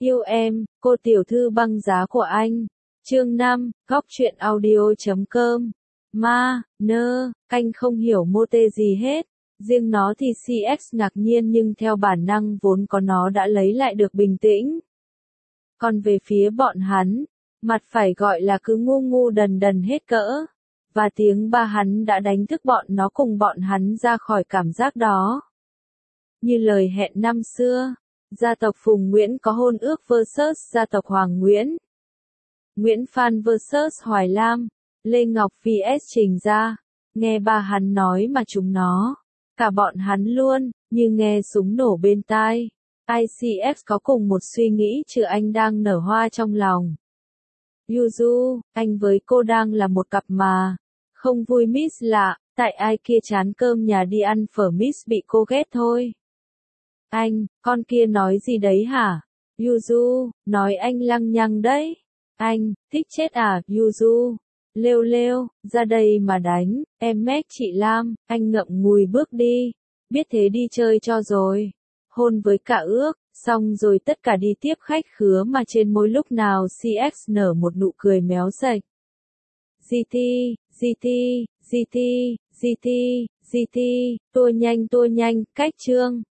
Yêu em, cô tiểu thư băng giá của anh. Chương 5, góc truyện audio.com. Ma, nơ, anh không hiểu mô tê gì hết. Riêng nó thì CX ngạc nhiên nhưng theo bản năng vốn có nó đã lấy lại được bình tĩnh. Còn về phía bọn hắn, mặt phải gọi là cứ ngu ngu đần đần hết cỡ. Và tiếng ba hắn đã đánh thức bọn nó cùng bọn hắn ra khỏi cảm giác đó. Như lời hẹn năm xưa, gia tộc Phùng Nguyễn có hôn ước vs gia tộc Hoàng Nguyễn. Nguyễn Phan vs Hoài Lam, Lê Ngọc vs Trình Gia. Nghe ba hắn nói mà chúng nó, cả bọn hắn luôn, như nghe súng nổ bên tai. ICX có cùng một suy nghĩ trừ anh đang nở hoa trong lòng. Yuzu, anh với cô đang là một cặp mà. Không vui Miss lạ, tại ai kia chán cơm nhà đi ăn phở Miss bị cô ghét thôi. Anh, con kia nói gì đấy hả? Yuzu, nói anh lăng nhăng đấy. Anh, thích chết à, Yuzu. Lêu lêu, ra đây mà đánh, em mét chị Lam, anh ngậm ngùi bước đi. Biết thế đi chơi cho rồi. Hôn với cả ước, xong rồi tất cả đi tiếp khách khứa mà trên môi lúc nào CX nở một nụ cười méo sạch. GT, GT, GT, GT, GT, tua nhanh, cách chương.